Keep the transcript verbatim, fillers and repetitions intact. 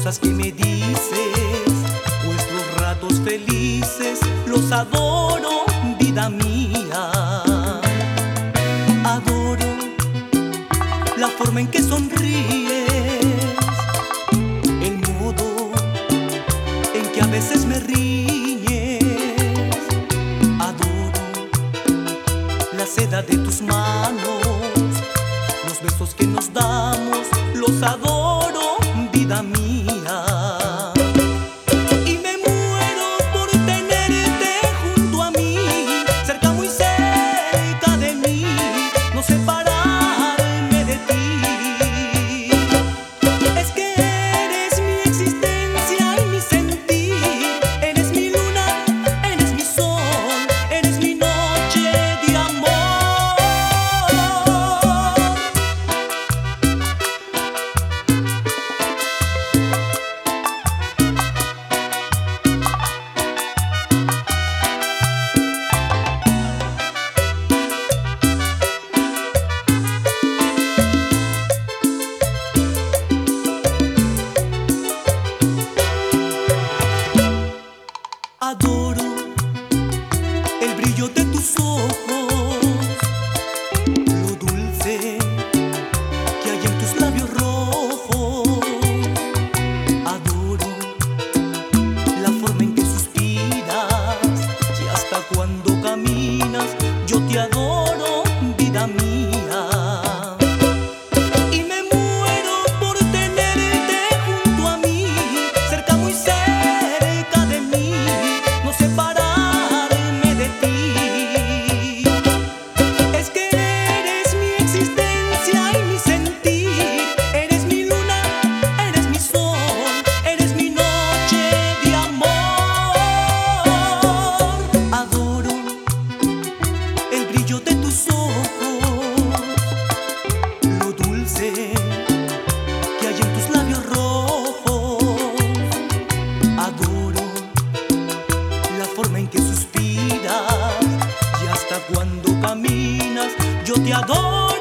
cosas que me dices, pues los ratos felices los adoro, vida mía. Adoro la forma en que sonríes, el modo en que a veces me riñes. Adoro la seda de tus manos, los besos que nos damos, los adoro, vida mía. Y me muero por tenerte junto a mí, cerca, muy cerca de mí, no separarme de ti. Es que eres mi existencia y mi sentir, eres mi luna, eres mi sol, eres mi noche de amor. Adoro el brillo de tus ojos, lo dulce que hay en tus labios rojos. Adoro la forma en que suspiras y hasta cuando caminas. Yo te adoro, vida mía. Y me muero por tenerte junto a mí, cerca, muy cerca de mí, no separarme de ti. Es que eres mi existencia y mi sentir, eres mi luna, eres mi sol, eres mi noche de amor. Adoro el brillo de tus ojos, lo dulce que hay en tus labios rojos. Adoro la forma en que suspiras y hasta cuando caminas. Yo te adoro.